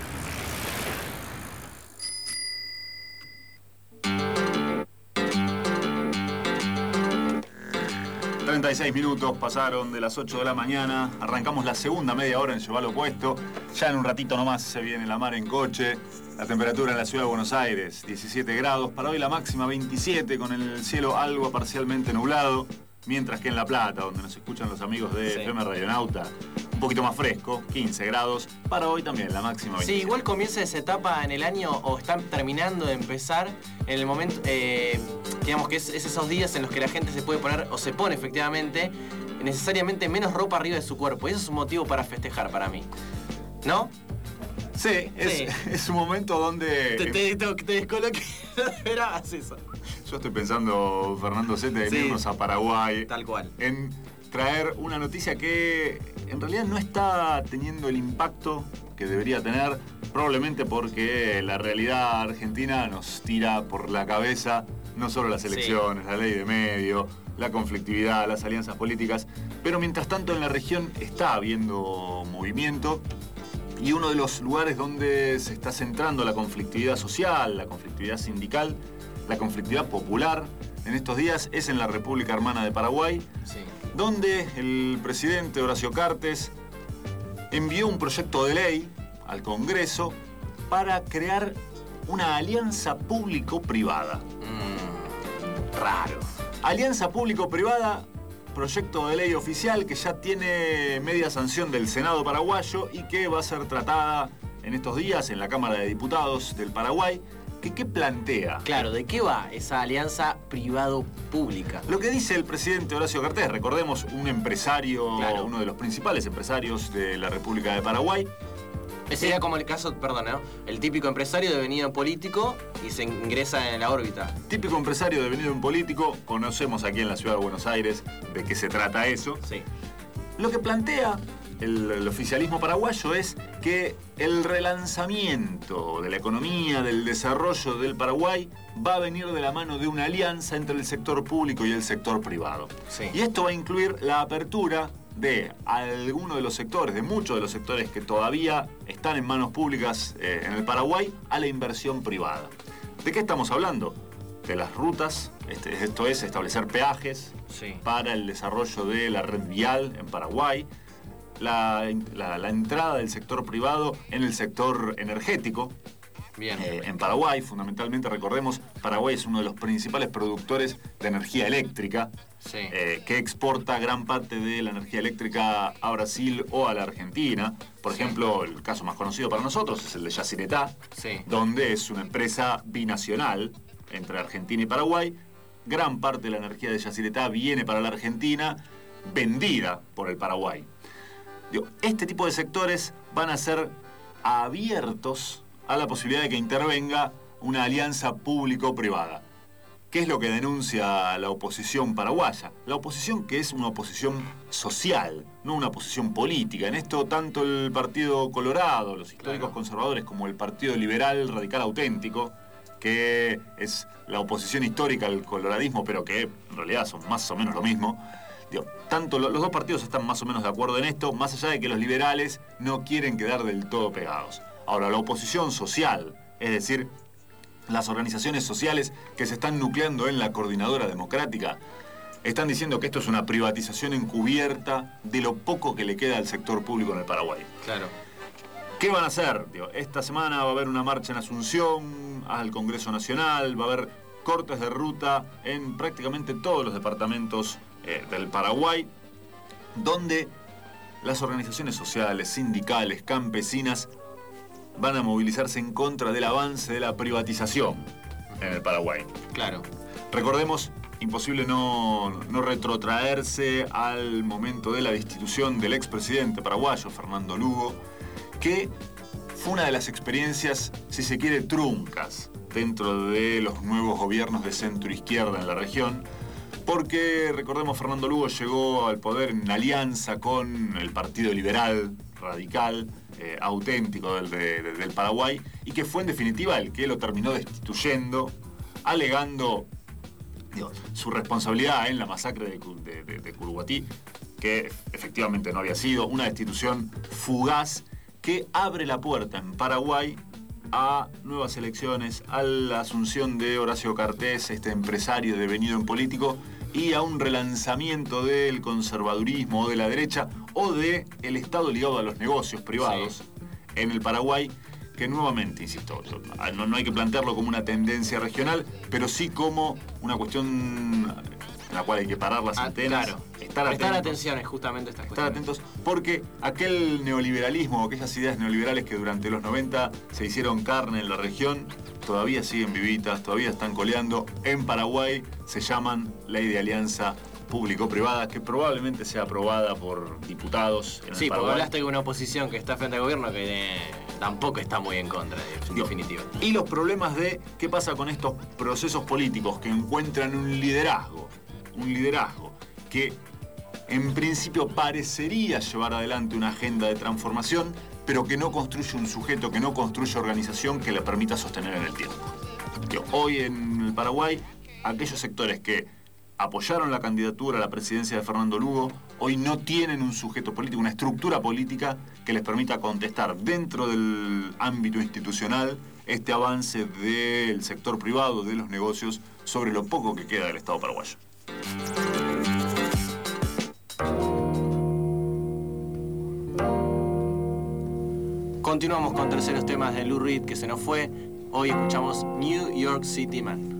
treinta y seis minutos pasaron de las ocho de la mañana. Arrancamos la segunda media hora en Llévalo Puesto. Ya en un ratito nomás se viene la mar en coche. La temperatura en la ciudad de Buenos Aires, diecisiete grados. Para hoy la máxima veintisiete, con el cielo algo parcialmente nublado. Mientras que en La Plata, donde nos escuchan los amigos de Sí. F M Radionauta, un poquito más fresco, quince grados. Para hoy también la máxima veintisiete. Sí, igual comienza esa etapa en el año o están terminando de empezar en el momento, eh, digamos que es, es esos días en los que la gente se puede poner o se pone efectivamente necesariamente menos ropa arriba de su cuerpo. Y eso es un motivo para festejar para mí. ¿No? Sí, es, Sí. es un momento donde... Te, te, te, te descoloqué, verás eso. Yo estoy pensando, Fernando Zeta, de Sí. irnos a Paraguay. Tal cual. En traer una noticia que en realidad no está teniendo el impacto que debería tener, probablemente porque la realidad argentina nos tira por la cabeza no solo las elecciones, la ley de medio, la conflictividad, las alianzas políticas, pero mientras tanto en la región está habiendo movimiento. Y uno de los lugares donde se está centrando la conflictividad social, la conflictividad sindical, la conflictividad popular en estos días es en la República Hermana de Paraguay, Sí. donde el presidente Horacio Cartes envió un proyecto de ley al Congreso para crear una alianza público-privada. Mm, raro. Alianza público-privada, proyecto de ley oficial que ya tiene media sanción del Senado paraguayo y que va a ser tratada en estos días en la Cámara de Diputados del Paraguay. ¿Qué, qué plantea? Claro, ¿de qué va esa alianza privado-pública? Lo que dice el presidente Horacio Cartes, recordemos, un empresario, Claro. uno de los principales empresarios de la República de Paraguay. Ese sería como el caso, perdón, ¿no? El típico empresario devenido político y se ingresa en la órbita. Típico empresario devenido un político, conocemos aquí en la ciudad de Buenos Aires de qué se trata eso. Sí. Lo que plantea el, el oficialismo paraguayo es que el relanzamiento de la economía, del desarrollo del Paraguay, va a venir de la mano de una alianza entre el sector público y el sector privado. Sí. Y esto va a incluir la apertura de algunos de los sectores, de muchos de los sectores que todavía están en manos públicas eh, en el Paraguay, a la inversión privada. ¿De qué estamos hablando? De las rutas, este, esto es establecer peajes Sí. para el desarrollo de la red vial en Paraguay, la, la, la entrada del sector privado en el sector energético. Bien. Eh, en Paraguay, fundamentalmente, recordemos, Paraguay es uno de los principales productores de energía eléctrica, Sí. eh, que exporta gran parte de la energía eléctrica a Brasil o a la Argentina. Por Sí. ejemplo, el caso más conocido para nosotros es el de Yacyretá, Sí. donde es una empresa binacional entre Argentina y Paraguay. Gran parte de la energía de Yacyretá viene para la Argentina, vendida por el Paraguay. Digo, este tipo de sectores van a ser abiertos a la posibilidad de que intervenga una alianza público-privada. ¿Qué es lo que denuncia la oposición paraguaya? La oposición que es una oposición social, no una oposición política. En esto tanto el Partido Colorado, los históricos Claro. conservadores, como el Partido Liberal Radical Auténtico, que es la oposición histórica al coloradismo, pero que en realidad son más o menos lo mismo. Digo, tanto lo- los dos partidos están más o menos de acuerdo en esto, más allá de que los liberales no quieren quedar del todo pegados. Ahora, la oposición social, es decir, las organizaciones sociales que se están nucleando en la Coordinadora Democrática, están diciendo que esto es una privatización encubierta de lo poco que le queda al sector público en el Paraguay. Claro. ¿Qué van a hacer? Digo, esta semana va a haber una marcha en Asunción, al Congreso Nacional, va a haber cortes de ruta en prácticamente todos los departamentos eh, del Paraguay, donde las organizaciones sociales, sindicales, campesinas, van a movilizarse en contra del avance de la privatización en el Paraguay. Claro. Recordemos, imposible no, no retrotraerse al momento de la destitución del expresidente paraguayo, Fernando Lugo, que fue una de las experiencias, si se quiere, truncas dentro de los nuevos gobiernos de centro-izquierda en la región, porque, recordemos, Fernando Lugo llegó al poder en alianza con el Partido Liberal Radical, eh, auténtico del, de, de, del Paraguay, y que fue en definitiva el que lo terminó destituyendo, alegando digo, su responsabilidad en la masacre de, de, de, de Curuguatí, que efectivamente no había sido una destitución fugaz que abre la puerta en Paraguay a nuevas elecciones, a la asunción de Horacio Cartés, este empresario devenido en político, y a un relanzamiento del conservadurismo o de la derecha o de el Estado ligado a los negocios privados sí. en el Paraguay, que nuevamente, insisto, no, no hay que plantearlo como una tendencia regional, pero sí como una cuestión en la cual hay que parar las ah, antenas, claro. estar atentos. Prestar atención es justamente estas Estar atentos, porque aquel neoliberalismo, aquellas ideas neoliberales que durante los noventa se hicieron carne en la región, todavía siguen vivitas, todavía están coleando. En Paraguay se llaman Ley de Alianza Público-Privada, que probablemente sea aprobada por diputados en Sí, el porque Paraguay. hablaste de una oposición que está frente al gobierno que eh, tampoco está muy en contra, en definitiva. Y los problemas de qué pasa con estos procesos políticos que encuentran un liderazgo, un liderazgo que en principio parecería llevar adelante una agenda de transformación, pero que no construye un sujeto, que no construye organización que le permita sostener en el tiempo. Hoy en el Paraguay, aquellos sectores que apoyaron la candidatura a la presidencia de Fernando Lugo, hoy no tienen un sujeto político, una estructura política que les permita contestar dentro del ámbito institucional este avance del sector privado, de los negocios, sobre lo poco que queda del Estado paraguayo. Continuamos con terceros temas de Lou Reed, que se nos fue. Hoy escuchamos New York City Man.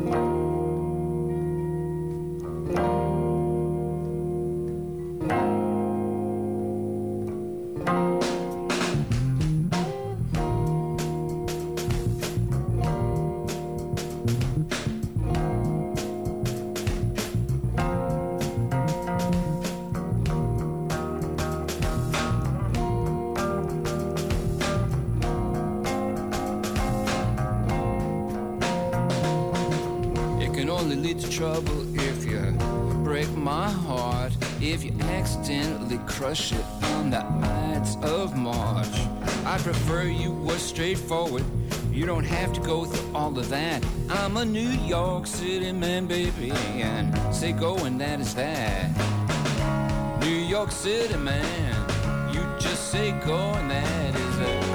Trouble if you break my heart, if you accidentally crush it on the Ides of March. I prefer you were straightforward. You don't have to go through all of that. I'm a New York City man, baby, and say go and that is that. New York City man, you just say go and that is that.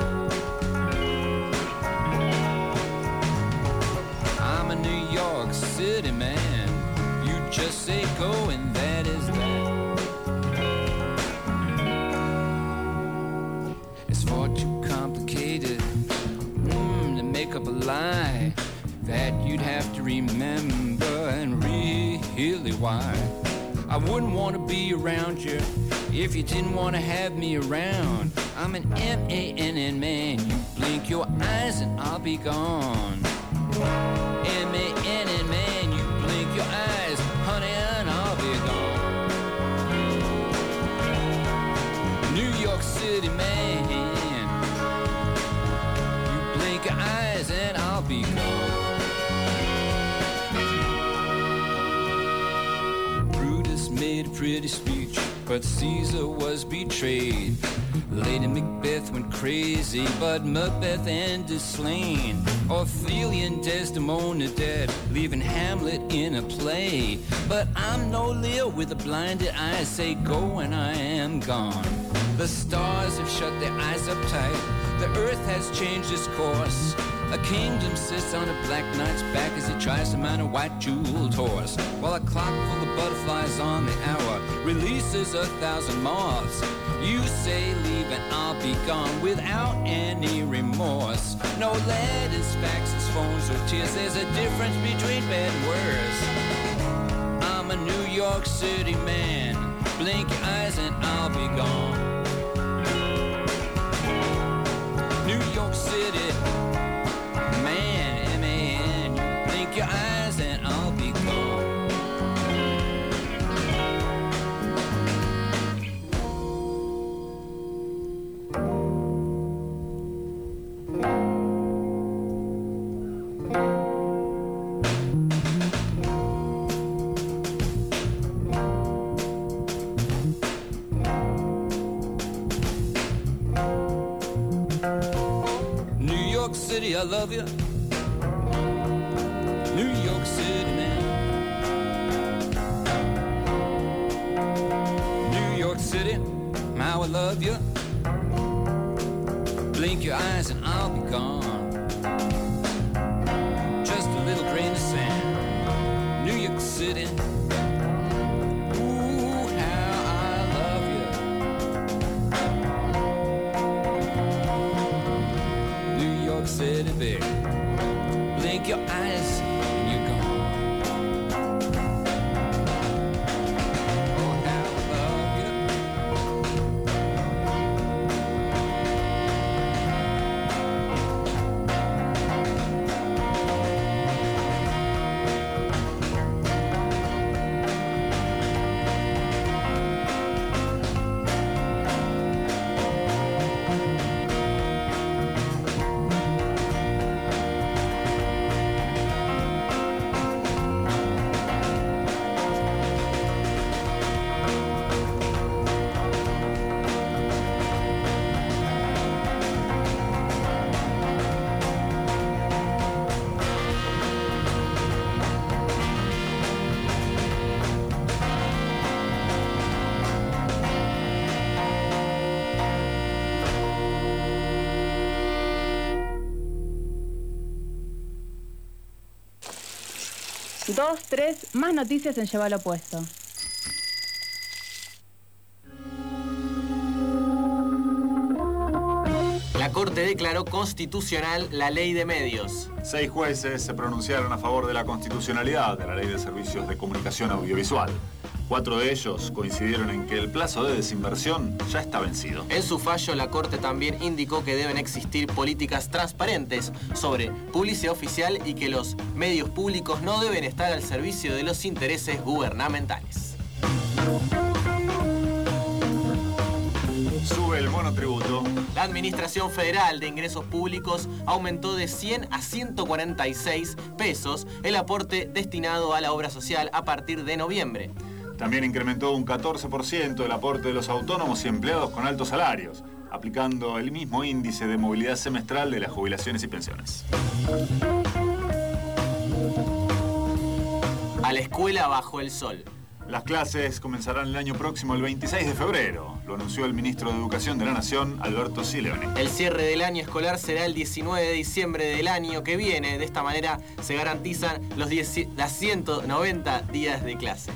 I'm a New York City man. Just say go and that is that. It's far too complicated mm, to make up a lie that you'd have to remember and really why. I wouldn't want to be around you if you didn't want to have me around. I'm an M A N N man. You blink your eyes and I'll be gone. M A N N man. You blink your eyes, honey, and I'll be gone. New York City man, you blink your eyes and I'll be gone. Brutus made a pretty speech, but Caesar was betrayed. Lady Macbeth went crazy, but Macbeth ended slain. Ophelia and Desdemona dead, leaving Hamlet in a play. But I'm no Lear with a blinded eye, say go and I am gone. The stars have shut their eyes up tight, the earth has changed its course. A kingdom sits on a black knight's back as he tries to mount a white jeweled horse, while a clock full of butterflies on the hour releases a thousand moths. You say leave and I'll be gone without any remorse. No letters, faxes, phones or tears, there's a difference between bad and worse. I'm a New York City man, blink your eyes and I'll be gone. New York City man, M A N, you blink your eyes and I'll be gone. New York City, I love you. New York City, man. how I love you. Blink your eyes and I'll be gone. Just a little grain of sand, New York City. Ooh, how I love you. New York City, baby. Blink your eyes and you're gone. Dos, tres, más noticias en Lleva lo Puesto. La Corte declaró constitucional la ley de medios. Seis jueces se pronunciaron a favor de la constitucionalidad de la Ley de Servicios de Comunicación Audiovisual. Cuatro de ellos coincidieron en que el plazo de desinversión ya está vencido. En su fallo, la Corte también indicó que deben existir políticas transparentes sobre publicidad oficial y que los medios públicos no deben estar al servicio de los intereses gubernamentales. Sube el monotributo. La Administración Federal de Ingresos Públicos aumentó de cien a ciento cuarenta y seis pesos el aporte destinado a la obra social a partir de noviembre. También incrementó un catorce por ciento el aporte de los autónomos y empleados con altos salarios, aplicando el mismo índice de movilidad semestral de las jubilaciones y pensiones. A la escuela bajo el sol. Las clases comenzarán el año próximo, el veintiséis de febrero, lo anunció el ministro de Educación de la Nación, Alberto Sileoni. El cierre del año escolar será el diecinueve de diciembre del año que viene. De esta manera se garantizan los diez, las ciento noventa días de clase.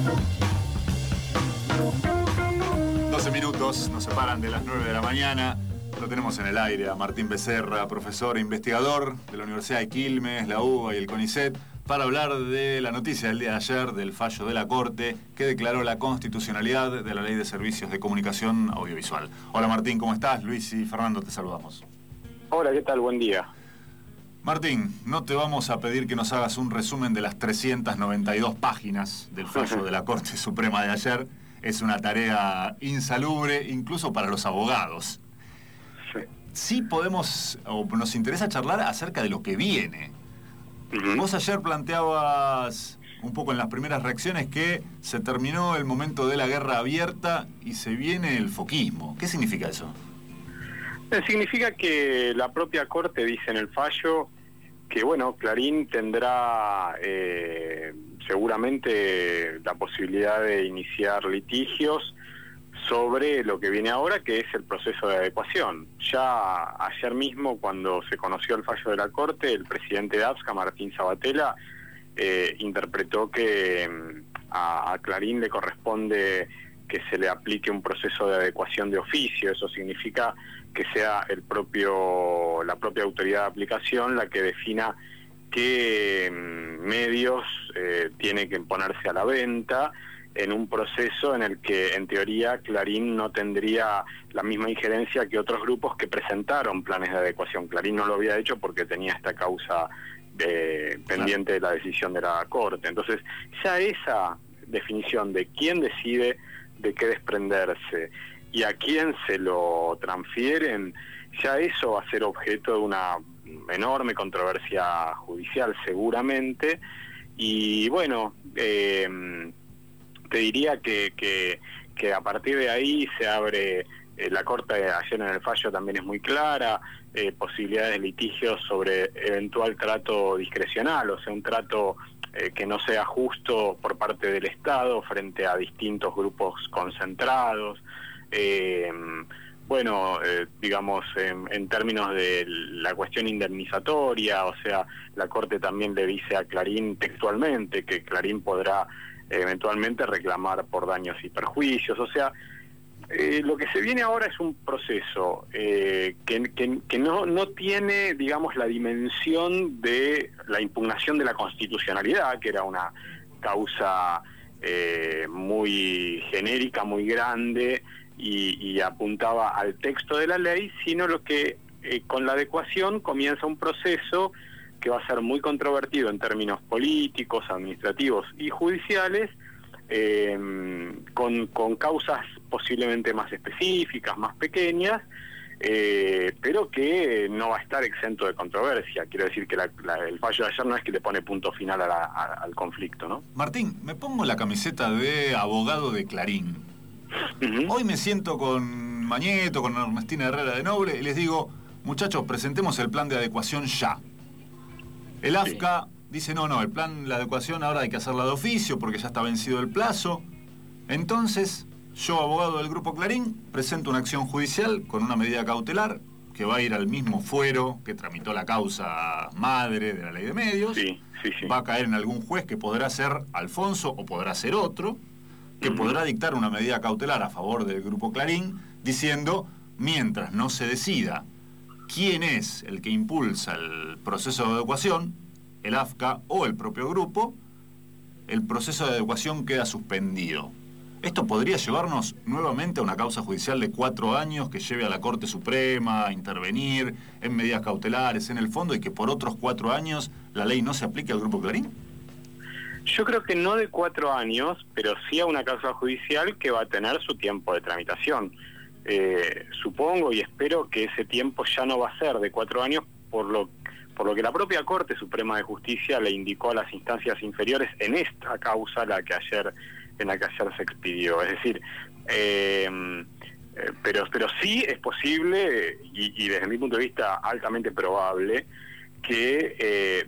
doce minutos nos separan de las nueve de la mañana. Lo tenemos en el aire a Martín Becerra, profesor e investigador de la Universidad de Quilmes, la UBA y el CONICET, para hablar de la noticia del día de ayer, del fallo de la Corte que declaró la constitucionalidad de la Ley de Servicios de Comunicación Audiovisual. Hola Martín, ¿cómo estás? Luis y Fernando te saludamos. Hola, ¿qué tal? Buen día. Martín, no te vamos a pedir que nos hagas un resumen de las trescientas noventa y dos páginas del fallo de la Corte Suprema de ayer. Es una tarea insalubre, incluso para los abogados. Sí. Sí podemos, o nos interesa charlar acerca de lo que viene. Uh-huh. Vos ayer planteabas un poco en las primeras reacciones que se terminó el momento de la guerra abierta y se viene el foquismo. ¿Qué significa eso? Significa que la propia Corte dice en el fallo que, bueno, Clarín tendrá eh, seguramente la posibilidad de iniciar litigios sobre lo que viene ahora, que es el proceso de adecuación. Ya ayer mismo, cuando se conoció el fallo de la Corte, el presidente de APSCA, Martín Sabatella, eh, interpretó que eh, a, a Clarín le corresponde que se le aplique un proceso de adecuación de oficio. Eso significa que sea el propio la propia autoridad de aplicación la que defina qué eh, medios eh, tiene que ponerse a la venta, en un proceso en el que, en teoría, Clarín no tendría la misma injerencia que otros grupos que presentaron planes de adecuación. Clarín no lo había hecho porque tenía esta causa de, pendiente de la decisión de la Corte. Entonces, ya esa definición de quién decide de qué desprenderse y a quién se lo transfieren, ya eso va a ser objeto de una enorme controversia judicial seguramente. Y bueno, eh, te diría que, que, que a partir de ahí se abre, eh, la Corte ayer en el fallo también es muy clara, eh, posibilidades de litigios sobre eventual trato discrecional, o sea, un trato eh, que no sea justo por parte del Estado frente a distintos grupos concentrados. eh, bueno, eh, digamos, en, en términos de la cuestión indemnizatoria, o sea, la Corte también le dice a Clarín textualmente que Clarín podrá eh, eventualmente reclamar por daños y perjuicios, o sea, eh, lo que se viene ahora es un proceso eh, que, que, que no, no tiene, digamos, la dimensión de la impugnación de la constitucionalidad, que era una causa eh, muy genérica, muy grande, Y, y apuntaba al texto de la ley, sino lo que eh, con la adecuación comienza un proceso que va a ser muy controvertido en términos políticos, administrativos y judiciales, eh, con, con causas posiblemente más específicas, más pequeñas, eh, pero que no va a estar exento de controversia. Quiero decir que la, la, el fallo de ayer no es que le pone punto final a la, a, al conflicto, ¿no? Martín, me pongo la camiseta de abogado de Clarín. Uh-huh. Hoy me siento con Mañeto, con Ernestina Herrera de Noble y les digo, muchachos, presentemos el plan de adecuación ya. El A F C A sí. dice, no, no, el plan, la adecuación ahora hay que hacerla de oficio porque ya está vencido el plazo. Entonces, yo, abogado del Grupo Clarín, presento una acción judicial con una medida cautelar que va a ir al mismo fuero que tramitó la causa madre de la ley de medios. Sí, sí, sí. Va a caer en algún juez que podrá ser Alfonso o podrá ser otro, que podrá dictar una medida cautelar a favor del Grupo Clarín, diciendo, mientras no se decida quién es el que impulsa el proceso de adecuación, el A F C A o el propio grupo, el proceso de adecuación queda suspendido. Esto podría llevarnos nuevamente a una causa judicial de cuatro años que lleve a la Corte Suprema a intervenir en medidas cautelares en el fondo y que por otros cuatro años la ley no se aplique al Grupo Clarín. Yo creo que no de cuatro años, pero sí a una causa judicial que va a tener su tiempo de tramitación. Eh, supongo y espero que ese tiempo ya no va a ser de cuatro años, por lo, por lo que la propia Corte Suprema de Justicia le indicó a las instancias inferiores en esta causa la que ayer, en la que ayer se expidió. Es decir, eh, eh, pero, pero sí es posible, y, y desde mi punto de vista altamente probable, que Eh,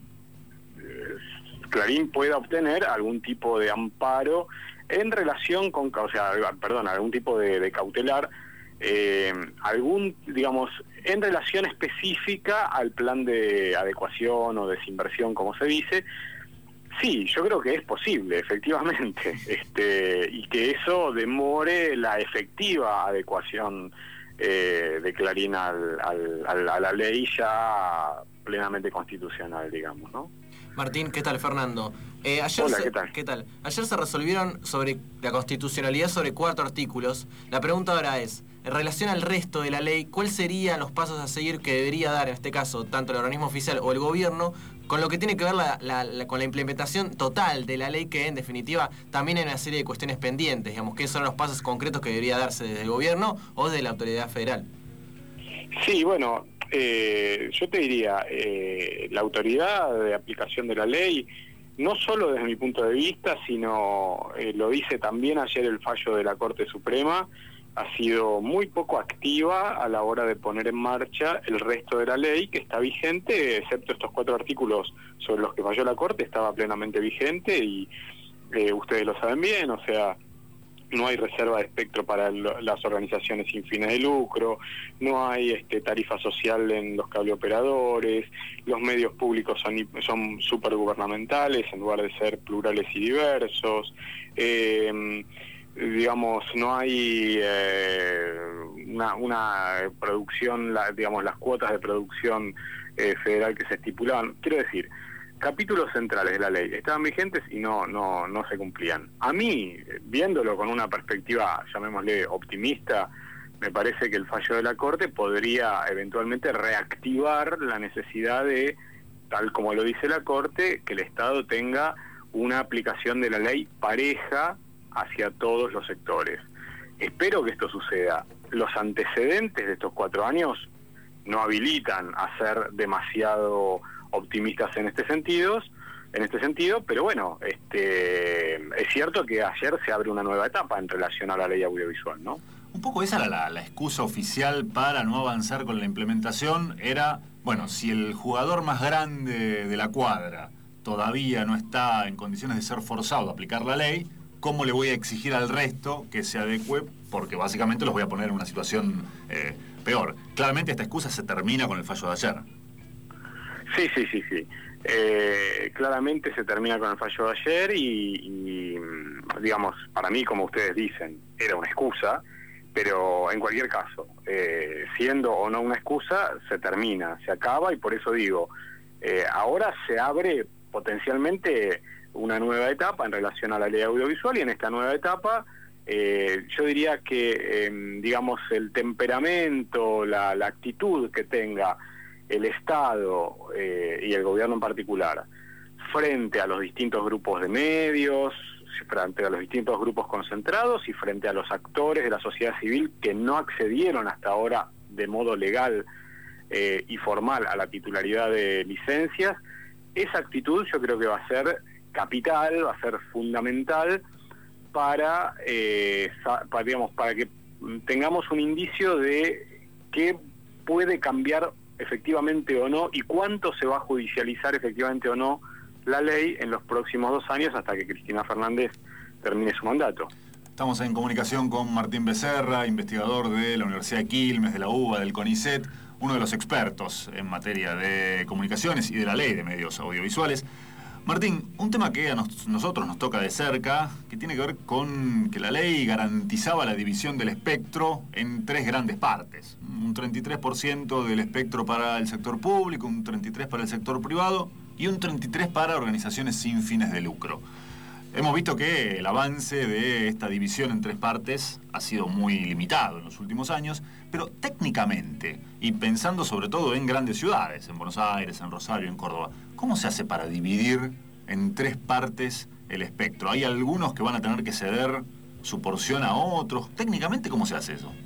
Clarín pueda obtener algún tipo de amparo en relación con, o sea, perdón, algún tipo de, de cautelar, eh, algún, digamos, en relación específica al plan de adecuación o desinversión, como se dice. Sí, yo creo que es posible, efectivamente, este, y que eso demore la efectiva adecuación eh, de Clarín al, al, al, a la ley ya plenamente constitucional, digamos, ¿no? Martín, ¿qué tal? Fernando. Eh, ayer Hola, se, ¿qué tal? ¿qué tal? Ayer se resolvieron sobre la constitucionalidad sobre cuatro artículos. La pregunta ahora es, en relación al resto de la ley, ¿cuáles serían los pasos a seguir que debería dar, en este caso, tanto el organismo oficial o el gobierno, con lo que tiene que ver la, la, la, con la implementación total de la ley, que en definitiva también hay una serie de cuestiones pendientes? Digamos, ¿qué son los pasos concretos que debería darse desde el gobierno o desde la autoridad federal? Sí, bueno... Eh, yo te diría, eh, la autoridad de aplicación de la ley, no solo desde mi punto de vista, sino eh, lo dice también ayer el fallo de la Corte Suprema, ha sido muy poco activa a la hora de poner en marcha el resto de la ley que está vigente, excepto estos cuatro artículos sobre los que falló la Corte, estaba plenamente vigente y eh, ustedes lo saben bien, o sea... no hay reserva de espectro para el, las organizaciones sin fines de lucro, no hay este, tarifa social en los cableoperadores, los medios públicos son, son supergubernamentales en lugar de ser plurales y diversos, eh, digamos, no hay eh, una, una producción, la, digamos, las cuotas de producción eh, federal que se estipulaban. Quiero decir, capítulos centrales de la ley estaban vigentes y no no no se cumplían. A mí, viéndolo con una perspectiva, llamémosle optimista, me parece que el fallo de la Corte podría eventualmente reactivar la necesidad de, tal como lo dice la Corte, que el Estado tenga una aplicación de la ley pareja hacia todos los sectores. Espero que esto suceda. Los antecedentes de estos cuatro años no habilitan a ser demasiado optimistas en este sentido, en este sentido, pero bueno, este es cierto que ayer se abre una nueva etapa en relación a la ley audiovisual, ¿no? Un poco esa era la, la excusa oficial para no avanzar con la implementación, era, bueno, si el jugador más grande de la cuadra todavía no está en condiciones de ser forzado a aplicar la ley, cómo le voy a exigir al resto que se adecue, porque básicamente los voy a poner en una situación eh, peor. Claramente esta excusa se termina con el fallo de ayer. Sí, sí, sí, sí. Eh, claramente se termina con el fallo de ayer y, y, digamos, para mí, como ustedes dicen, era una excusa, pero en cualquier caso, eh, siendo o no una excusa, se termina, se acaba, y por eso digo, eh, ahora se abre potencialmente una nueva etapa en relación a la ley audiovisual, y en esta nueva etapa eh, yo diría que, eh, digamos, el temperamento, la, la actitud que tenga el Estado eh, y el gobierno en particular frente a los distintos grupos de medios, frente a los distintos grupos concentrados y frente a los actores de la sociedad civil que no accedieron hasta ahora de modo legal eh, y formal a la titularidad de licencias, esa actitud yo creo que va a ser capital, va a ser fundamental para, eh, para, digamos, para que tengamos un indicio de qué puede cambiar efectivamente o no, y cuánto se va a judicializar efectivamente o no la ley en los próximos dos años hasta que Cristina Fernández termine su mandato. Estamos en comunicación con Martín Becerra, investigador de la Universidad de Quilmes, de la U B A, del CONICET, uno de los expertos en materia de comunicaciones y de la ley de medios audiovisuales. Martín, un tema que a nos, nosotros nos toca de cerca, que tiene que ver con que la ley garantizaba la división del espectro en tres grandes partes. Un treinta y tres por ciento del espectro para el sector público, un treinta y tres por ciento para el sector privado y un treinta y tres por ciento para organizaciones sin fines de lucro. Hemos visto que el avance de esta división en tres partes ha sido muy limitado en los últimos años, pero técnicamente, y pensando sobre todo en grandes ciudades, en Buenos Aires, en Rosario, en Córdoba, ¿cómo se hace para dividir en tres partes el espectro? ¿Hay algunos que van a tener que ceder su porción a otros? Técnicamente, ¿cómo se hace eso?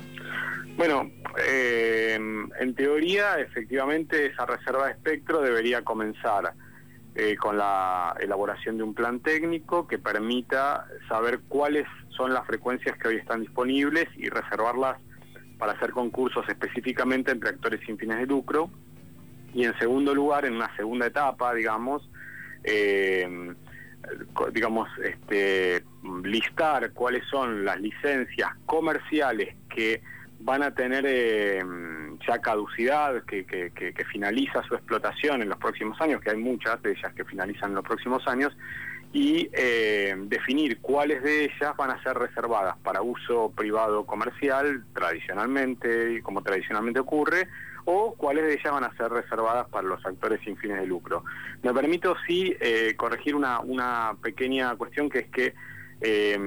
Bueno, eh, en teoría, efectivamente, esa reserva de espectro debería comenzar Eh, con la elaboración de un plan técnico que permita saber cuáles son las frecuencias que hoy están disponibles y reservarlas para hacer concursos específicamente entre actores sin fines de lucro. Y en segundo lugar, en una segunda etapa, digamos, eh, digamos, este, listar cuáles son las licencias comerciales que van a tener eh, ya caducidad, que, que, que, que finaliza su explotación en los próximos años, que hay muchas de ellas que finalizan en los próximos años, y eh, definir cuáles de ellas van a ser reservadas para uso privado comercial, tradicionalmente, como tradicionalmente ocurre, o cuáles de ellas van a ser reservadas para los actores sin fines de lucro. Me permito, sí, eh, corregir una, una pequeña cuestión, que es que Eh,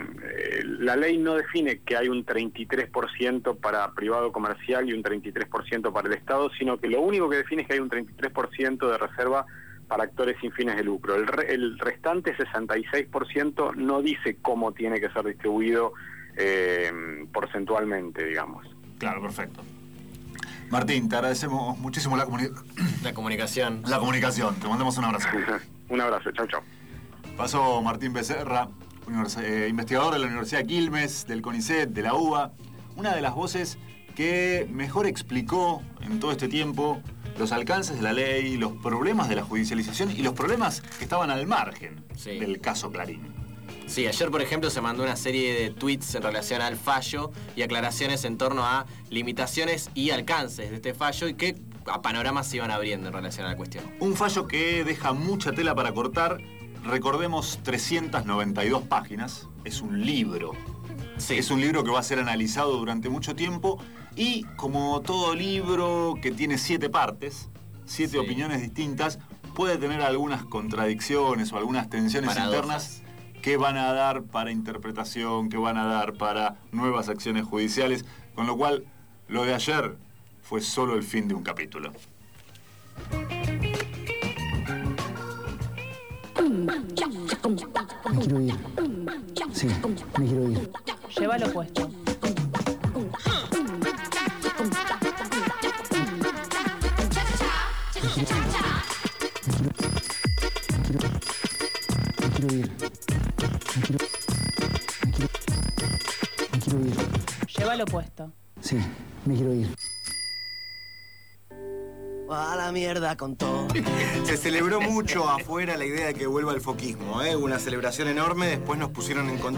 la ley no define que hay un treinta y tres por ciento para privado comercial y un treinta y tres por ciento para el Estado, sino que lo único que define es que hay un treinta y tres por ciento de reserva para actores sin fines de lucro. El, re, el restante sesenta y seis por ciento no dice cómo tiene que ser distribuido eh, porcentualmente, digamos. Claro, perfecto. Martín, te agradecemos muchísimo la, comuni la comunicación. La comunicación, te mandamos un abrazo. Un abrazo, chau, chau. Pasó Martín Becerra, eh, investigador de la Universidad de Quilmes, del CONICET, de la U B A, una de las voces que mejor explicó en todo este tiempo los alcances de la ley, los problemas de la judicialización y los problemas que estaban al margen sí. del caso Clarín. Sí, ayer, por ejemplo, se mandó una serie de tweets en relación al fallo y aclaraciones en torno a limitaciones y alcances de este fallo y qué panoramas se iban abriendo en relación a la cuestión. Un fallo que deja mucha tela para cortar. Recordemos, trescientas noventa y dos páginas, es un libro. Sí. Es un libro que va a ser analizado durante mucho tiempo y, como todo libro que tiene siete partes, siete sí. opiniones distintas, puede tener algunas contradicciones o algunas tensiones Paradojas. internas que van a dar para interpretación, que van a dar para nuevas acciones judiciales, con lo cual lo de ayer fue solo el fin de un capítulo. Me quiero ir. Sí, me quiero ir. Llévalo puesto. Me quiero ir. Me quiero, me quiero, me quiero ir. Llévalo puesto. Sí, me quiero ir. a la mierda con todo. Se celebró mucho afuera la idea de que vuelva el foquismo, ¿eh? Una celebración enorme, después nos pusieron en contacto.